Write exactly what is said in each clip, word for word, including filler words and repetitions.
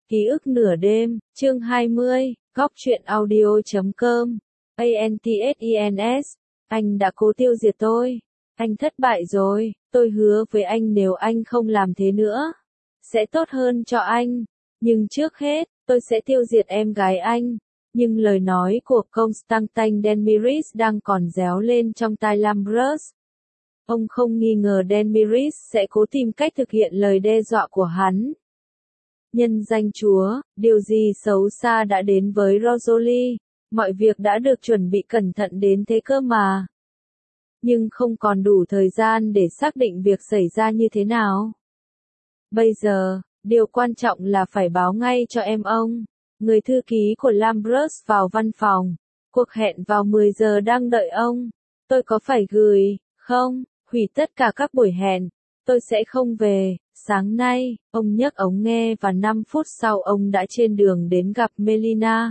Ký ức nửa đêm, chương hai mươi, góc truyện audio chấm com, Antses, anh đã cố tiêu diệt tôi. Anh thất bại rồi, tôi hứa với anh nếu anh không làm thế nữa, sẽ tốt hơn cho anh. Nhưng trước hết, tôi sẽ tiêu diệt em gái anh. Nhưng lời nói của Constantine Denmiris đang còn réo lên trong tai Lambrus. Ông không nghi ngờ Denmiris sẽ cố tìm cách thực hiện lời đe dọa của hắn. Nhân danh Chúa, điều gì xấu xa đã đến với Rosalie, mọi việc đã được chuẩn bị cẩn thận đến thế cơ mà. Nhưng không còn đủ thời gian để xác định việc xảy ra như thế nào. Bây giờ, điều quan trọng là phải báo ngay cho em ông. Người thư ký của Lambrus vào văn phòng. Cuộc hẹn vào mười giờ đang đợi ông. Tôi có phải gửi, không, hủy tất cả các buổi hẹn. Tôi sẽ không về. Sáng nay, ông nhấc ống nghe và năm phút sau ông đã trên đường đến gặp Melina.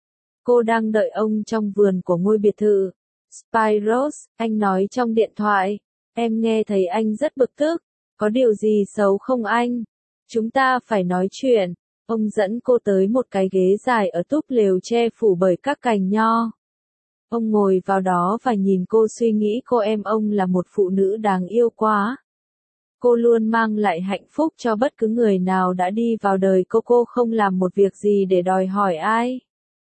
Cô đang đợi ông trong vườn của ngôi biệt thự. Spiros, anh nói trong điện thoại. Em nghe thấy anh rất bực tức. Có điều gì xấu không anh? Chúng ta phải nói chuyện. Ông dẫn cô tới một cái ghế dài ở túp lều che phủ bởi các cành nho. Ông ngồi vào đó và nhìn cô suy nghĩ cô em ông là một phụ nữ đáng yêu quá. Cô luôn mang lại hạnh phúc cho bất cứ người nào đã đi vào đời cô. Cô không làm một việc gì để đòi hỏi ai.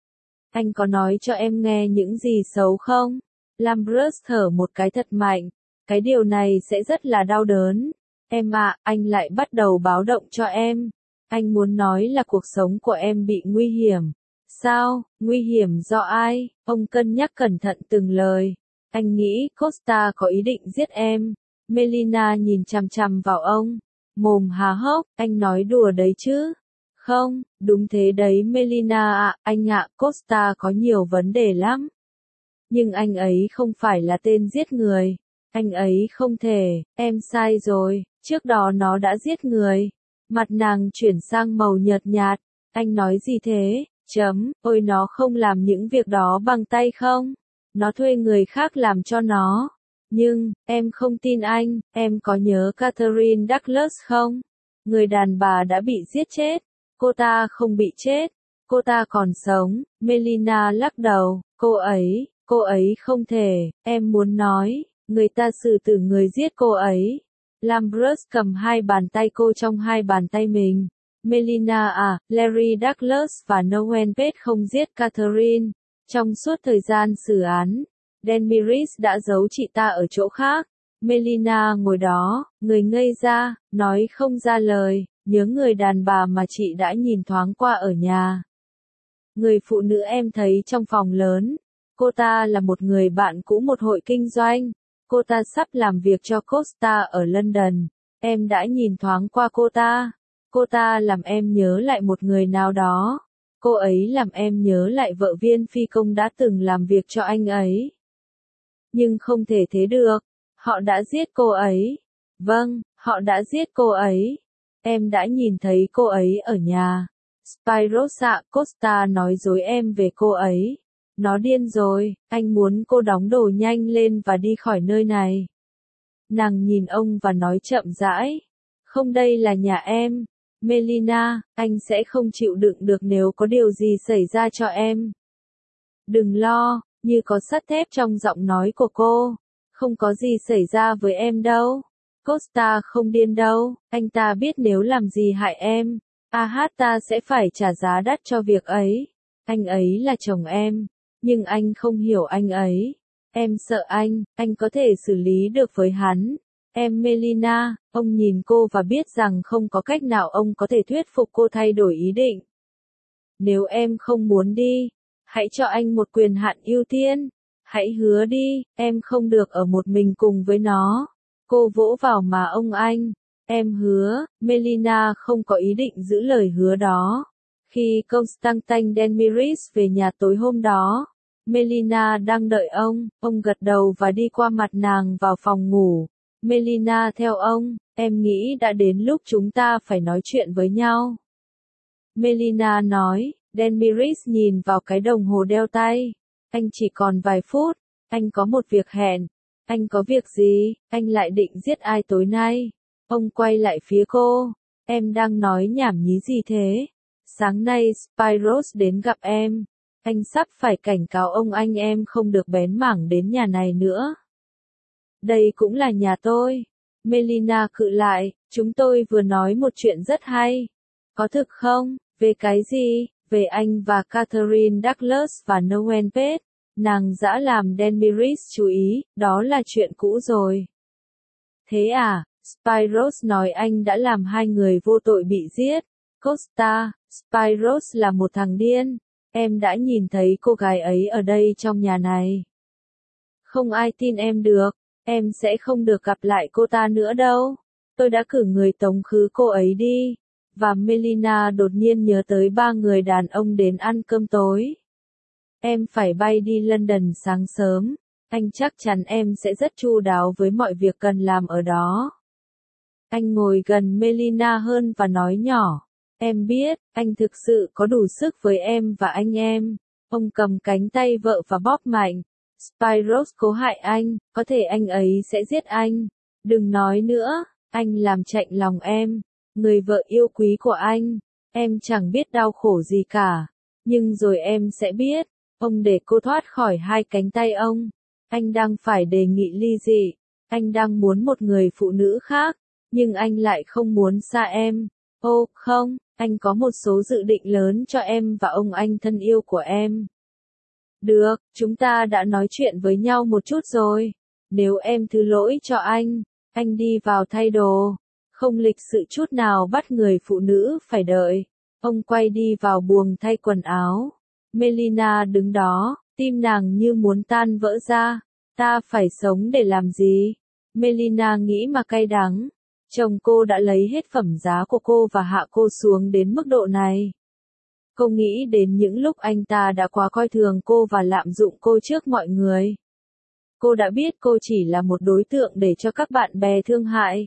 Anh có nói cho em nghe những gì xấu không? Lambrus thở một cái thật mạnh. Cái điều này sẽ rất là đau đớn. Em ạ, à, anh lại bắt đầu báo động cho em. Anh muốn nói là cuộc sống của em bị nguy hiểm. Sao, nguy hiểm do ai? Ông cân nhắc cẩn thận từng lời. Anh nghĩ Costa có ý định giết em. Melina nhìn chằm chằm vào ông. Mồm há hốc, anh nói đùa đấy chứ? Không, đúng thế đấy Melina ạ, anh ạ, Costa có nhiều vấn đề lắm. Nhưng anh ấy không phải là tên giết người. Anh ấy không thể, em sai rồi, trước đó nó đã giết người. Mặt nàng chuyển sang màu nhợt nhạt. Anh nói gì thế? Chấm, ôi nó không làm những việc đó bằng tay không? Nó thuê người khác làm cho nó. Nhưng, em không tin anh, em có nhớ Catherine Douglas không? Người đàn bà đã bị giết chết. Cô ta không bị chết. Cô ta còn sống. Melina lắc đầu. Cô ấy, cô ấy không thể, em muốn nói, người ta xử tử người giết cô ấy. Lambrus cầm hai bàn tay cô trong hai bàn tay mình. Melina à, Larry Douglas và Noel Pate không giết Catherine. Trong suốt thời gian xử án, Denmiris đã giấu chị ta ở chỗ khác. Melina ngồi đó, người ngây ra, nói không ra lời, nhớ người đàn bà mà chị đã nhìn thoáng qua ở nhà. Người phụ nữ em thấy trong phòng lớn. Cô ta là một người bạn cũ một hội kinh doanh. Cô ta sắp làm việc cho Costa ở London. Em đã nhìn thoáng qua cô ta. Cô ta làm em nhớ lại một người nào đó. Cô ấy làm em nhớ lại vợ viên phi công đã từng làm việc cho anh ấy. Nhưng không thể thế được. Họ đã giết cô ấy. Vâng, họ đã giết cô ấy. Em đã nhìn thấy cô ấy ở nhà. Spirosa, Costa nói dối em về cô ấy. Nó điên rồi, anh muốn cô đóng đồ nhanh lên và đi khỏi nơi này. Nàng nhìn ông và nói chậm rãi. Không, đây là nhà em. Melina, anh sẽ không chịu đựng được nếu có điều gì xảy ra cho em. Đừng lo, như có sắt thép trong giọng nói của cô. Không có gì xảy ra với em đâu. Costa không điên đâu, anh ta biết nếu làm gì hại em, Ahata sẽ phải trả giá đắt cho việc ấy. Anh ấy là chồng em. Nhưng anh không hiểu anh ấy. Em sợ anh, anh có thể xử lý được với hắn. Em Melina, ông nhìn cô và biết rằng không có cách nào ông có thể thuyết phục cô thay đổi ý định. Nếu em không muốn đi, hãy cho anh một quyền hạn ưu tiên. Hãy hứa đi, em không được ở một mình cùng với nó. Cô vỗ vào má ông anh. Em hứa, Melina không có ý định giữ lời hứa đó. Khi Constantine Denmiris về nhà tối hôm đó, Melina đang đợi ông, ông gật đầu và đi qua mặt nàng vào phòng ngủ. Melina theo ông, em nghĩ đã đến lúc chúng ta phải nói chuyện với nhau. Melina nói, Denmiris nhìn vào cái đồng hồ đeo tay. Anh chỉ còn vài phút, anh có một việc hẹn. Anh có việc gì, anh lại định giết ai tối nay? Ông quay lại phía cô, em đang nói nhảm nhí gì thế? Sáng nay Spiros đến gặp em. Anh sắp phải cảnh cáo ông anh em không được bén mảng đến nhà này nữa. Đây cũng là nhà tôi. Melina cự lại, chúng tôi vừa nói một chuyện rất hay. Có thực không? Về cái gì? Về anh và Catherine Douglas và Noel Pate. Nàng dã làm Denmiris chú ý, đó là chuyện cũ rồi. Thế à? Spiros nói anh đã làm hai người vô tội bị giết. Costa, Spiros là một thằng điên. Em đã nhìn thấy cô gái ấy ở đây trong nhà này. Không ai tin em được. Em sẽ không được gặp lại cô ta nữa đâu. Tôi đã cử người tống khứ cô ấy đi. Và Melina đột nhiên nhớ tới ba người đàn ông đến ăn cơm tối. Em phải bay đi London sáng sớm. Anh chắc chắn em sẽ rất chu đáo với mọi việc cần làm ở đó. Anh ngồi gần Melina hơn và nói nhỏ. Em biết, anh thực sự có đủ sức với em và anh em. Ông cầm cánh tay vợ và bóp mạnh. Spiros cố hại anh, có thể anh ấy sẽ giết anh. Đừng nói nữa, anh làm chạnh lòng em. Người vợ yêu quý của anh. Em chẳng biết đau khổ gì cả. Nhưng rồi em sẽ biết. Ông để cô thoát khỏi hai cánh tay ông. Anh đang phải đề nghị ly dị. Anh đang muốn một người phụ nữ khác. Nhưng anh lại không muốn xa em. Ô, không, anh có một số dự định lớn cho em và ông anh thân yêu của em. Được, chúng ta đã nói chuyện với nhau một chút rồi. Nếu em thứ lỗi cho anh, anh đi vào thay đồ. Không lịch sự chút nào bắt người phụ nữ phải đợi. Ông quay đi vào buồng thay quần áo. Melina đứng đó, tim nàng như muốn tan vỡ ra. Ta phải sống để làm gì? Melina nghĩ mà cay đắng. Chồng cô đã lấy hết phẩm giá của cô và hạ cô xuống đến mức độ này. Cô nghĩ đến những lúc anh ta đã quá coi thường cô và lạm dụng cô trước mọi người. Cô đã biết cô chỉ là một đối tượng để cho các bạn bè thương hại.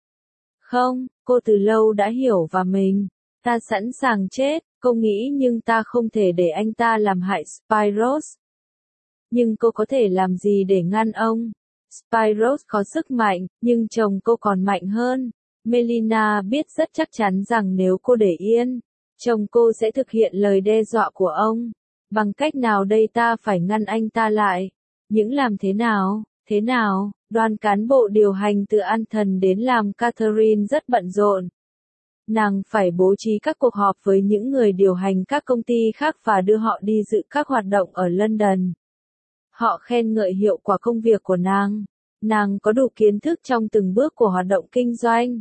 Không, cô từ lâu đã hiểu và mình. Ta sẵn sàng chết, cô nghĩ nhưng ta không thể để anh ta làm hại Spiros. Nhưng cô có thể làm gì để ngăn ông? Spiros có sức mạnh, nhưng chồng cô còn mạnh hơn. Melina biết rất chắc chắn rằng nếu cô để yên, chồng cô sẽ thực hiện lời đe dọa của ông. Bằng cách nào đây ta phải ngăn anh ta lại? Những làm thế nào? Thế nào? Đoàn cán bộ điều hành từ An Thần đến làm Catherine rất bận rộn. Nàng phải bố trí các cuộc họp với những người điều hành các công ty khác và đưa họ đi dự các hoạt động ở London. Họ khen ngợi hiệu quả công việc của nàng. Nàng có đủ kiến thức trong từng bước của hoạt động kinh doanh.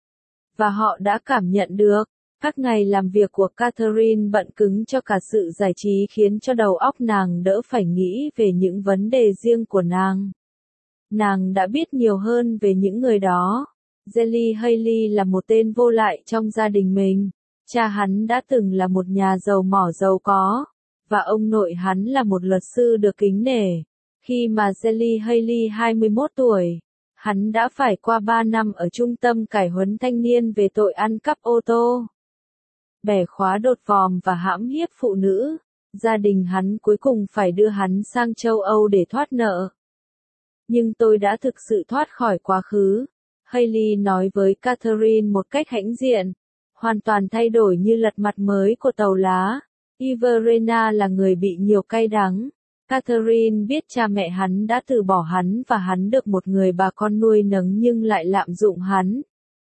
Và họ đã cảm nhận được. Các ngày làm việc của Catherine bận cứng cho cả sự giải trí khiến cho đầu óc nàng đỡ phải nghĩ về những vấn đề riêng của nàng. Nàng đã biết nhiều hơn về những người đó. Jelly Haley là một tên vô lại trong gia đình mình. Cha hắn đã từng là một nhà giàu mỏ giàu có. Và ông nội hắn là một luật sư được kính nể. Khi mà Jelly Haley hai mươi mốt tuổi, hắn đã phải qua ba năm ở trung tâm cải huấn thanh niên về tội ăn cắp ô tô, bẻ khóa đột vòm và hãm hiếp phụ nữ. Gia đình hắn cuối cùng phải đưa hắn sang châu Âu để thoát nợ. Nhưng tôi đã thực sự thoát khỏi quá khứ. Haley nói với Catherine một cách hãnh diện, hoàn toàn thay đổi như lật mặt mới của tàu lá. Iverena là người bị nhiều cay đắng. Catherine biết cha mẹ hắn đã từ bỏ hắn và hắn được một người bà con nuôi nấng nhưng lại lạm dụng hắn.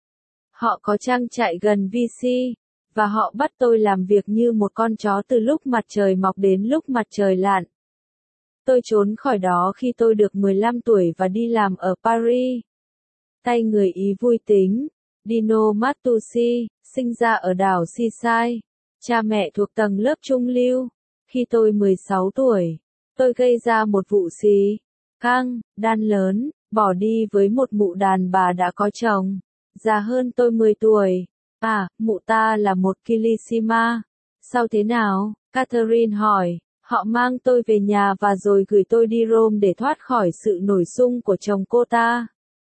Họ có trang trại gần vê xê, và họ bắt tôi làm việc như một con chó từ lúc mặt trời mọc đến lúc mặt trời lặn. Tôi trốn khỏi đó khi tôi được mười lăm tuổi và đi làm ở Paris. Tay người Ý vui tính. Dino Matucci, sinh ra ở đảo Seaside. Cha mẹ thuộc tầng lớp trung lưu. Khi tôi mười sáu tuổi, tôi gây ra một vụ xì căng, đan lớn, bỏ đi với một mụ đàn bà đã có chồng, già hơn tôi mười tuổi. À, mụ ta là một Kilissima. Sao thế nào? Catherine hỏi. Họ mang tôi về nhà và rồi gửi tôi đi Rome để thoát khỏi sự nổi sung của chồng cô ta.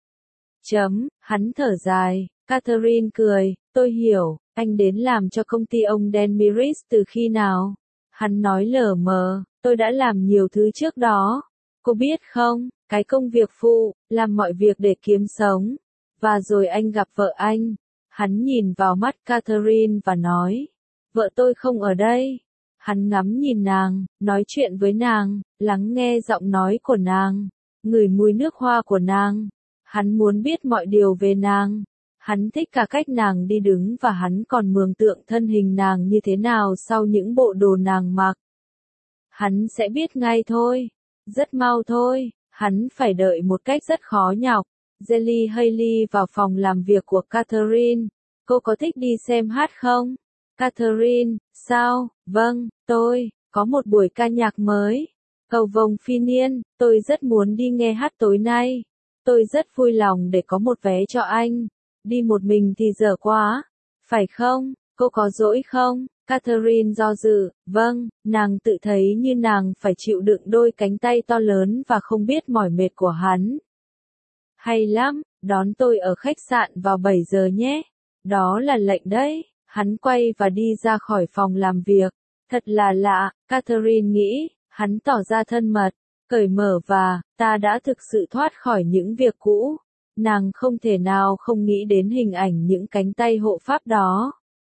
Chấm, hắn thở dài. Catherine cười. Tôi hiểu, anh đến làm cho công ty ông Denmiris từ khi nào? Hắn nói lờ mờ, tôi đã làm nhiều thứ trước đó. Cô biết không, cái công việc phụ, làm mọi việc để kiếm sống. Và rồi anh gặp vợ anh. Hắn nhìn vào mắt Catherine và nói. Vợ tôi không ở đây. Hắn ngắm nhìn nàng, nói chuyện với nàng, lắng nghe giọng nói của nàng, ngửi mùi nước hoa của nàng. Hắn muốn biết mọi điều về nàng. Hắn thích cả cách nàng đi đứng và hắn còn mường tượng thân hình nàng như thế nào sau những bộ đồ nàng mặc. Hắn sẽ biết ngay thôi. Rất mau thôi, hắn phải đợi một cách rất khó nhọc. Jelly Haley vào phòng làm việc của Catherine. Cô có thích đi xem hát không? Catherine, sao? Vâng, tôi, có một buổi ca nhạc mới. Cầu vồng phi niên, tôi rất muốn đi nghe hát tối nay. Tôi rất vui lòng để có một vé cho anh. Đi một mình thì dở quá. Phải không? Cô có dỗi không? Catherine do dự, vâng, nàng tự thấy như nàng phải chịu đựng đôi cánh tay to lớn và không biết mỏi mệt của hắn. Hay lắm, đón tôi ở khách sạn vào bảy giờ nhé. Đó là lệnh đấy. Hắn quay và đi ra khỏi phòng làm việc. Thật là lạ, Catherine nghĩ, hắn tỏ ra thân mật, cởi mở và, ta đã thực sự thoát khỏi những việc cũ. Nàng không thể nào không nghĩ đến hình ảnh những cánh tay hộ pháp đó.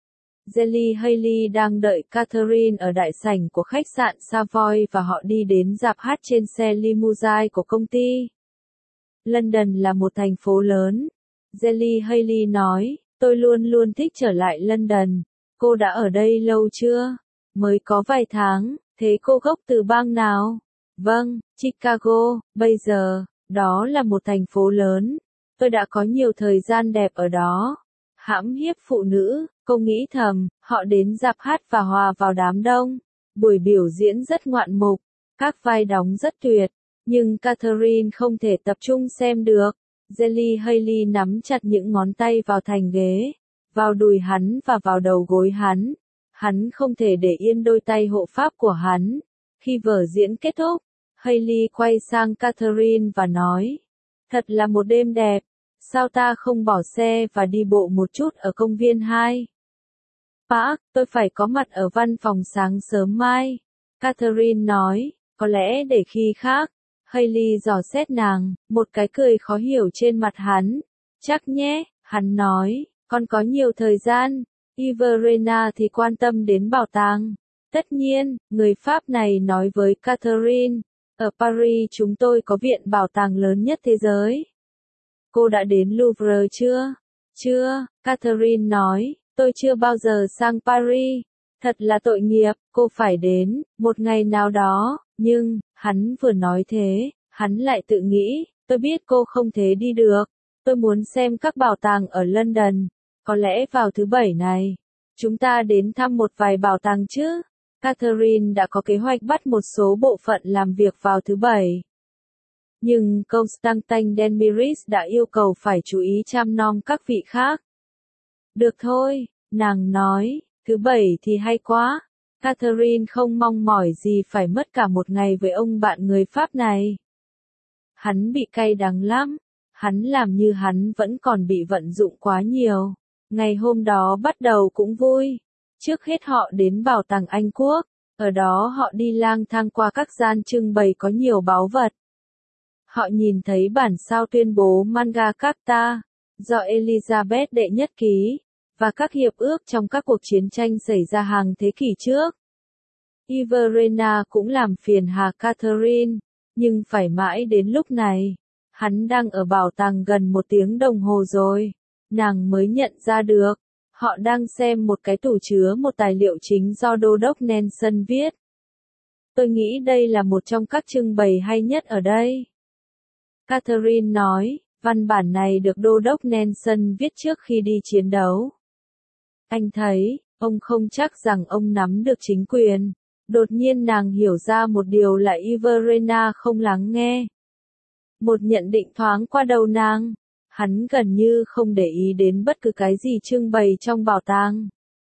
Jelly Haley đang đợi Catherine ở đại sảnh của khách sạn Savoy và họ đi đến rạp hát trên xe limousine của công ty. London là một thành phố lớn. Jelly Haley nói, tôi luôn luôn thích trở lại London. Cô đã ở đây lâu chưa? Mới có vài tháng. Thế cô gốc từ bang nào? Vâng, Chicago. Bây giờ, đó là một thành phố lớn. Tôi đã có nhiều thời gian đẹp ở đó. Hãm hiếp phụ nữ, cô nghĩ thầm, họ đến rạp hát và hòa vào đám đông. Buổi biểu diễn rất ngoạn mục, các vai đóng rất tuyệt, nhưng Catherine không thể tập trung xem được. Jelly Haley nắm chặt những ngón tay vào thành ghế, vào đùi hắn và vào đầu gối hắn. Hắn không thể để yên đôi tay hộ pháp của hắn. Khi vở diễn kết thúc, Haley quay sang Catherine và nói, thật là một đêm đẹp. Sao ta không bỏ xe và đi bộ một chút ở công viên hai? Park, tôi phải có mặt ở văn phòng sáng sớm mai. Catherine nói, có lẽ để khi khác. Haley dò xét nàng, một cái cười khó hiểu trên mặt hắn. Chắc nhé, hắn nói, con có nhiều thời gian. Iverena thì quan tâm đến bảo tàng. Tất nhiên, người Pháp này nói với Catherine, ở Paris chúng tôi có viện bảo tàng lớn nhất thế giới. Cô đã đến Louvre chưa? Chưa, Catherine nói, tôi chưa bao giờ sang Paris. Thật là tội nghiệp, cô phải đến, một ngày nào đó, nhưng, hắn vừa nói thế, hắn lại tự nghĩ, tôi biết cô không thể đi được. Tôi muốn xem các bảo tàng ở London. Có lẽ vào thứ bảy này, chúng ta đến thăm một vài bảo tàng chứ? Catherine đã có kế hoạch bắt một số bộ phận làm việc vào thứ bảy. Nhưng Constantin Denmiris đã yêu cầu phải chú ý chăm nom các vị khác. Được thôi, nàng nói, thứ bảy thì hay quá. Catherine không mong mỏi gì phải mất cả một ngày với ông bạn người Pháp này. Hắn bị cay đắng lắm. Hắn làm như hắn vẫn còn bị vận dụng quá nhiều. Ngày hôm đó bắt đầu cũng vui. Trước hết họ đến bảo tàng Anh Quốc. Ở đó họ đi lang thang qua các gian trưng bày có nhiều báu vật. Họ nhìn thấy bản sao tuyên bố Magna Carta, do Elizabeth đệ nhất ký, và các hiệp ước trong các cuộc chiến tranh xảy ra hàng thế kỷ trước. Iverena cũng làm phiền hà Catherine, nhưng phải mãi đến lúc này, hắn đang ở bảo tàng gần một tiếng đồng hồ rồi, nàng mới nhận ra được, họ đang xem một cái tủ chứa một tài liệu chính do Đô đốc Nelson viết. Tôi nghĩ đây là một trong các trưng bày hay nhất ở đây. Catherine nói, văn bản này được Đô đốc Nelson viết trước khi đi chiến đấu. Anh thấy, ông không chắc rằng ông nắm được chính quyền. Đột nhiên nàng hiểu ra một điều là Iverena không lắng nghe. Một nhận định thoáng qua đầu nàng. Hắn gần như không để ý đến bất cứ cái gì trưng bày trong bảo tàng.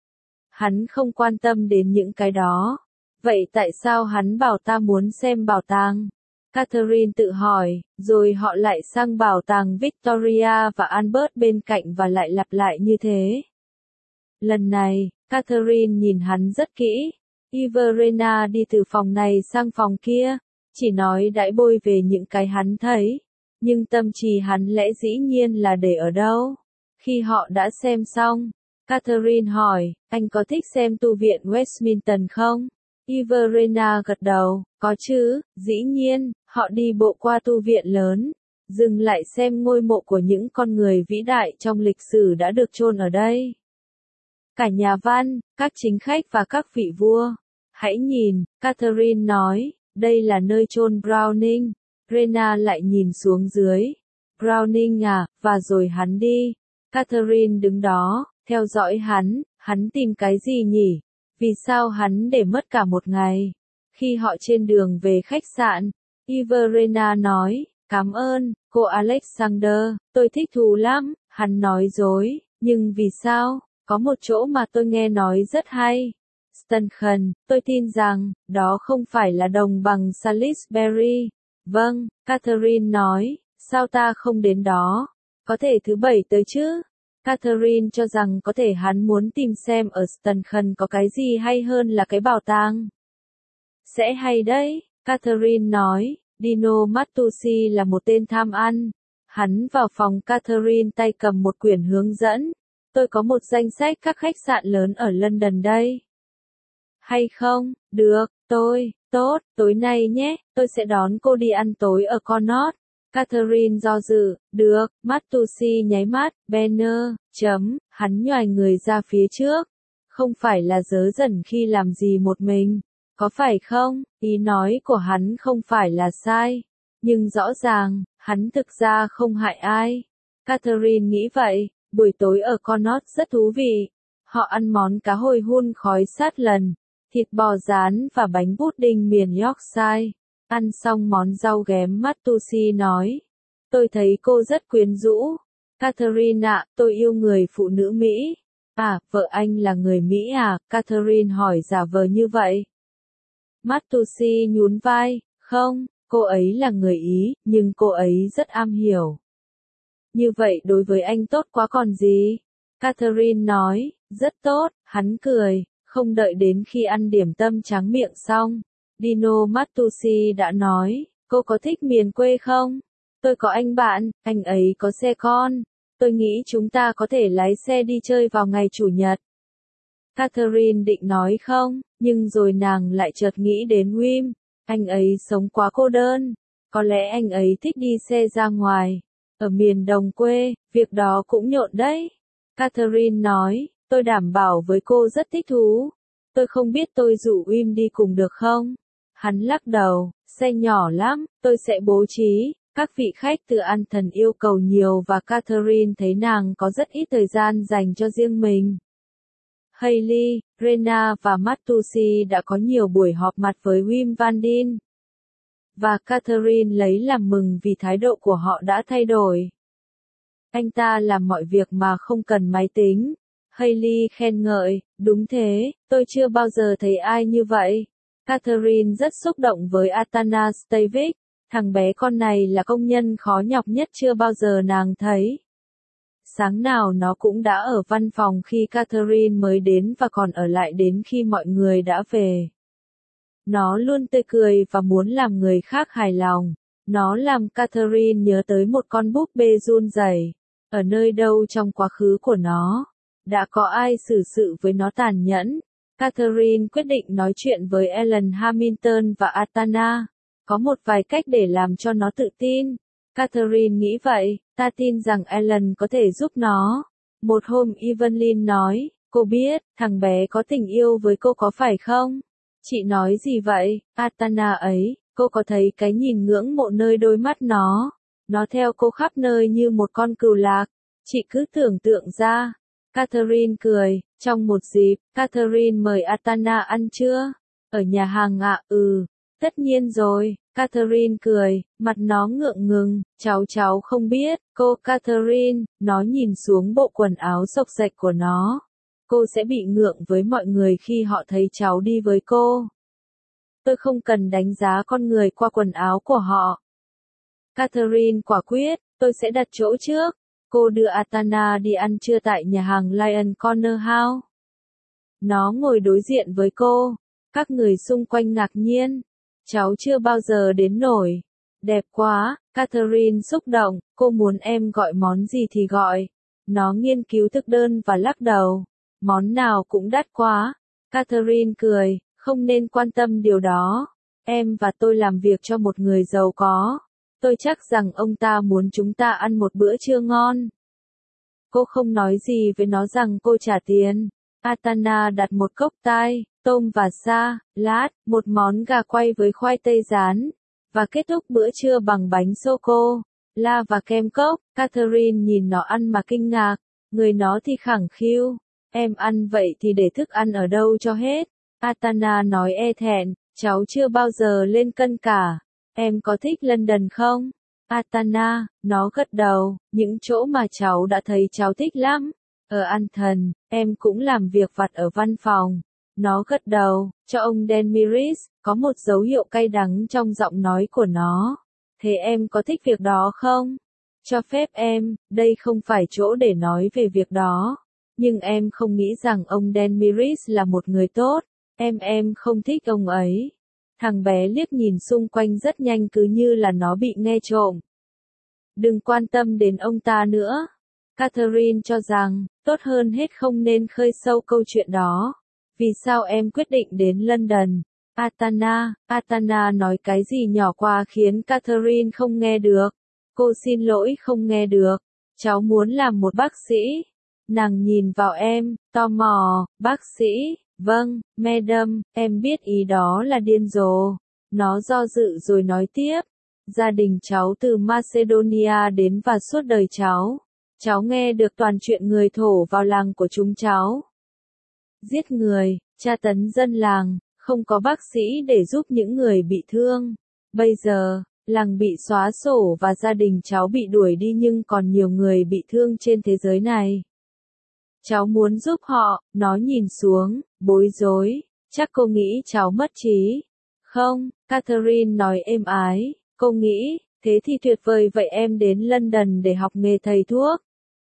Hắn không quan tâm đến những cái đó. Vậy tại sao hắn bảo ta muốn xem bảo tàng? Catherine tự hỏi, rồi họ lại sang bảo tàng Victoria và Albert bên cạnh và lại lặp lại như thế. Lần này, Catherine nhìn hắn rất kỹ. Iverena đi từ phòng này sang phòng kia, chỉ nói đãi bôi về những cái hắn thấy. Nhưng tâm trí hắn lẽ dĩ nhiên là để ở đâu? Khi họ đã xem xong, Catherine hỏi, anh có thích xem tu viện Westminster không? Iverena gật đầu, có chứ, dĩ nhiên, họ đi bộ qua tu viện lớn, dừng lại xem ngôi mộ của những con người vĩ đại trong lịch sử đã được chôn ở đây. Cả nhà văn, các chính khách và các vị vua. Hãy nhìn, Catherine nói, đây là nơi chôn Browning. Rena lại nhìn xuống dưới. Browning à, và rồi hắn đi. Catherine đứng đó, theo dõi hắn, hắn tìm cái gì nhỉ? Vì sao hắn để mất cả một ngày? Khi họ trên đường về khách sạn, Iverena nói, cảm ơn, cô Alexander, tôi thích thú lắm, hắn nói dối, nhưng vì sao? Có một chỗ mà tôi nghe nói rất hay. Stunchen, tôi tin rằng, đó không phải là đồng bằng Salisbury. Vâng, Catherine nói, sao ta không đến đó? Có thể thứ bảy tới chứ? Catherine cho rằng có thể hắn muốn tìm xem ở Stunchen có cái gì hay hơn là cái bảo tàng. Sẽ hay đấy, Catherine nói, Dino Matteucci là một tên tham ăn. Hắn vào phòng Catherine tay cầm một quyển hướng dẫn. Tôi có một danh sách các khách sạn lớn ở London đây. Hay không? Được, tôi, tốt, tối nay nhé, tôi sẽ đón cô đi ăn tối ở Connaught. Catherine do dự, được, Matteucci nháy mắt, Banner, chấm, hắn nhoài người ra phía trước. Không phải là dớ dẩn khi làm gì một mình, có phải không? Ý nói của hắn không phải là sai, nhưng rõ ràng, hắn thực ra không hại ai. Catherine nghĩ vậy, buổi tối ở Connaught rất thú vị. Họ ăn món cá hồi hun khói sát lần, thịt bò rán và bánh pudding miền Yorkshire. Ăn xong món rau ghém Matteucci nói. Tôi thấy cô rất quyến rũ. Catherine ạ, tôi yêu người phụ nữ Mỹ. À, vợ anh là người Mỹ à? Catherine hỏi giả vờ như vậy. Matteucci nhún vai, không, cô ấy là người Ý, nhưng cô ấy rất am hiểu. Như vậy đối với anh tốt quá còn gì? Catherine nói, rất tốt, hắn cười, không đợi đến khi ăn điểm tâm tráng miệng xong. Dino Matteucci đã nói, cô có thích miền quê không? Tôi có anh bạn, anh ấy có xe con. Tôi nghĩ chúng ta có thể lái xe đi chơi vào ngày Chủ nhật. Catherine định nói không, nhưng rồi nàng lại chợt nghĩ đến Wim. Anh ấy sống quá cô đơn. Có lẽ anh ấy thích đi xe ra ngoài. Ở miền đồng quê, việc đó cũng nhộn đấy. Catherine nói, tôi đảm bảo với cô rất thích thú. Tôi không biết tôi rủ Wim đi cùng được không? Hắn lắc đầu, xe nhỏ lắm, tôi sẽ bố trí. Các vị khách từ An Thần yêu cầu nhiều và Catherine thấy nàng có rất ít thời gian dành cho riêng mình. Hayley, Rena và Matteucci đã có nhiều buổi họp mặt với Wim Van Dien. Và Catherine lấy làm mừng vì thái độ của họ đã thay đổi. Anh ta làm mọi việc mà không cần máy tính. Hayley khen ngợi, đúng thế, tôi chưa bao giờ thấy ai như vậy. Catherine rất xúc động với Atanastavic, thằng bé con này là công nhân khó nhọc nhất chưa bao giờ nàng thấy. Sáng nào nó cũng đã ở văn phòng khi Catherine mới đến và còn ở lại đến khi mọi người đã về. Nó luôn tươi cười và muốn làm người khác hài lòng. Nó làm Catherine nhớ tới một con búp bê run rẩy. Ở nơi đâu trong quá khứ của nó, đã có ai xử sự với nó tàn nhẫn. Catherine quyết định nói chuyện với Ellen Hamilton và Atana. Có một vài cách để làm cho nó tự tin. Catherine nghĩ vậy, ta tin rằng Ellen có thể giúp nó. Một hôm Evelyn nói, cô biết, thằng bé có tình yêu với cô có phải không? Chị nói gì vậy, Atana ấy, cô có thấy cái nhìn ngưỡng mộ nơi đôi mắt nó? Nó theo cô khắp nơi như một con cừu lạc. Chị cứ tưởng tượng ra. Catherine cười, trong một dịp, Catherine mời Atana ăn trưa. Ở nhà hàng ạ, à, ừ, tất nhiên rồi. Catherine cười, mặt nó ngượng ngừng, cháu cháu không biết, cô Catherine, nó nhìn xuống bộ quần áo xộc xệch của nó. Cô sẽ bị ngượng với mọi người khi họ thấy cháu đi với cô. Tôi không cần đánh giá con người qua quần áo của họ. Catherine quả quyết, tôi sẽ đặt chỗ trước. Cô đưa Atana đi ăn trưa tại nhà hàng Lion Corner House. Nó ngồi đối diện với cô. Các người xung quanh ngạc nhiên. Cháu chưa bao giờ đến nổi. Đẹp quá, Catherine xúc động, cô muốn em gọi món gì thì gọi. Nó nghiên cứu thực đơn và lắc đầu. Món nào cũng đắt quá. Catherine cười, không nên quan tâm điều đó. Em và tôi làm việc cho một người giàu có. Tôi chắc rằng ông ta muốn chúng ta ăn một bữa trưa ngon. Cô không nói gì với nó rằng cô trả tiền. Atana đặt một cốc tai, tôm và sa, lát, một món gà quay với khoai tây rán, và kết thúc bữa trưa bằng bánh sô-cô la và kem cốc. Catherine nhìn nó ăn mà kinh ngạc, người nó thì khẳng khiu. Em ăn vậy thì để thức ăn ở đâu cho hết? Atana nói e thẹn, cháu chưa bao giờ lên cân cả. Em có thích London không? Atana, nó gật đầu, những chỗ mà cháu đã thấy cháu thích lắm. Ở Anton, em cũng làm việc vặt ở văn phòng. Nó gật đầu, cho ông Denmiris, có một dấu hiệu cay đắng trong giọng nói của nó. Thế em có thích việc đó không? Cho phép em, đây không phải chỗ để nói về việc đó. Nhưng em không nghĩ rằng ông Denmiris là một người tốt. Em em không thích ông ấy. Thằng bé liếc nhìn xung quanh rất nhanh cứ như là nó bị nghe trộm. Đừng quan tâm đến ông ta nữa. Catherine cho rằng, tốt hơn hết không nên khơi sâu câu chuyện đó. Vì sao em quyết định đến London? Atana, Atana nói cái gì nhỏ qua khiến Catherine không nghe được. Cô xin lỗi không nghe được. Cháu muốn làm một bác sĩ. Nàng nhìn vào em, tò mò, bác sĩ, vâng, madam, em biết ý đó là điên rồ. Nó do dự rồi nói tiếp. Gia đình cháu từ Macedonia đến và suốt đời cháu. Cháu nghe được toàn chuyện người thổ vào làng của chúng cháu. Giết người, tra tấn dân làng, không có bác sĩ để giúp những người bị thương. Bây giờ, làng bị xóa sổ và gia đình cháu bị đuổi đi nhưng còn nhiều người bị thương trên thế giới này. Cháu muốn giúp họ, nó nhìn xuống, bối rối, chắc cô nghĩ cháu mất trí. Không, Catherine nói êm ái, cô nghĩ, thế thì tuyệt vời vậy em đến London để học nghề thầy thuốc.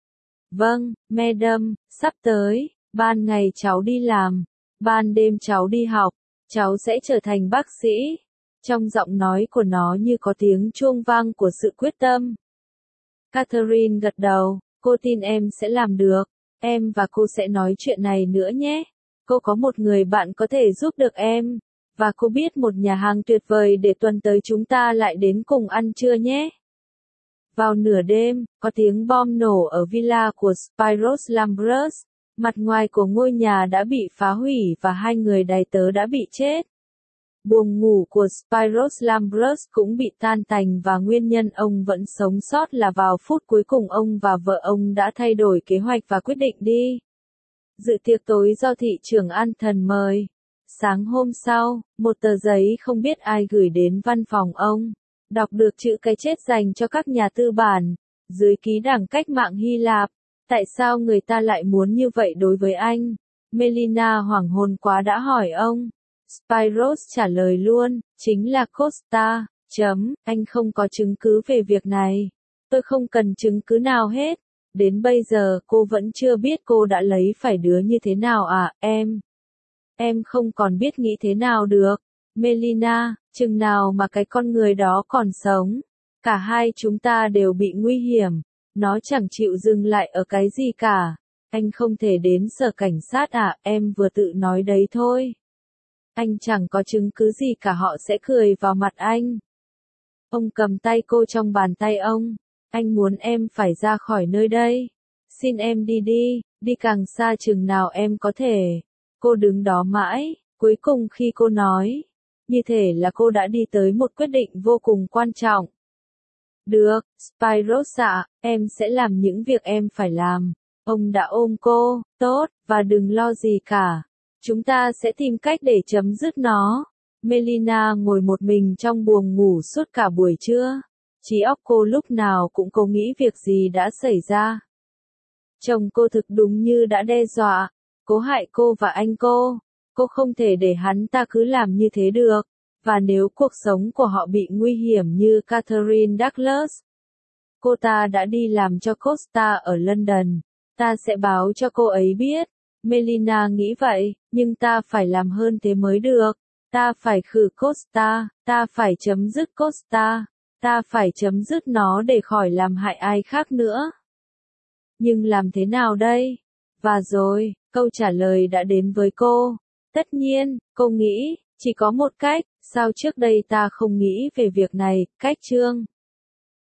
Vâng, madam, sắp tới, ban ngày cháu đi làm, ban đêm cháu đi học, cháu sẽ trở thành bác sĩ. Trong giọng nói của nó như có tiếng chuông vang của sự quyết tâm. Catherine gật đầu, cô tin em sẽ làm được. Em và cô sẽ nói chuyện này nữa nhé. Cô có một người bạn có thể giúp được em. Và cô biết một nhà hàng tuyệt vời để tuần tới chúng ta lại đến cùng ăn trưa nhé. Vào nửa đêm, có tiếng bom nổ ở villa của Spiros Lambrus. Mặt ngoài của ngôi nhà đã bị phá hủy và hai người đầy tớ đã bị chết. Buồng ngủ của Spiros Lambrus cũng bị tan tành và nguyên nhân ông vẫn sống sót là vào phút cuối cùng ông và vợ ông đã thay đổi kế hoạch và quyết định đi dự tiệc tối do thị trưởng Anton mời. Sáng hôm sau, một tờ giấy không biết ai gửi đến văn phòng ông. Đọc được chữ cái chết dành cho các nhà tư bản. Dưới ký đảng cách mạng Hy Lạp. Tại sao người ta lại muốn như vậy đối với anh? Melina hoảng hồn quá đã hỏi ông. Spiros trả lời luôn, chính là Costa, chấm, anh không có chứng cứ về việc này. Tôi không cần chứng cứ nào hết. Đến bây giờ cô vẫn chưa biết cô đã lấy phải đứa như thế nào à, em? Em không còn biết nghĩ thế nào được. Melina, chừng nào mà cái con người đó còn sống. Cả hai chúng ta đều bị nguy hiểm. Nó chẳng chịu dừng lại ở cái gì cả. Anh không thể đến sở cảnh sát à, em vừa tự nói đấy thôi. Anh chẳng có chứng cứ gì cả họ sẽ cười vào mặt anh. Ông cầm tay cô trong bàn tay ông. Anh muốn em phải ra khỏi nơi đây. Xin em đi đi, đi càng xa chừng nào em có thể. Cô đứng đó mãi, cuối cùng khi cô nói. Như thể là cô đã đi tới một quyết định vô cùng quan trọng. Được, Spiros ạ, em sẽ làm những việc em phải làm. Ông đã ôm cô, tốt, và đừng lo gì cả. Chúng ta sẽ tìm cách để chấm dứt nó. Melina ngồi một mình trong buồng ngủ suốt cả buổi trưa. Trí óc cô lúc nào cũng cố nghĩ việc gì đã xảy ra. Chồng cô thực đúng như đã đe dọa, cố hại cô và anh cô. Cô không thể để hắn ta cứ làm như thế được. Và nếu cuộc sống của họ bị nguy hiểm như Catherine Douglas, cô ta đã đi làm cho Costa ở London. Ta sẽ báo cho cô ấy biết. Melina nghĩ vậy, nhưng ta phải làm hơn thế mới được. Ta phải khử Costa, ta phải chấm dứt Costa, ta phải chấm dứt nó để khỏi làm hại ai khác nữa. Nhưng làm thế nào đây? Và rồi, Câu trả lời đã đến với cô. Tất nhiên, cô nghĩ, chỉ có một cách, sao trước đây ta không nghĩ về việc này, cách Trương.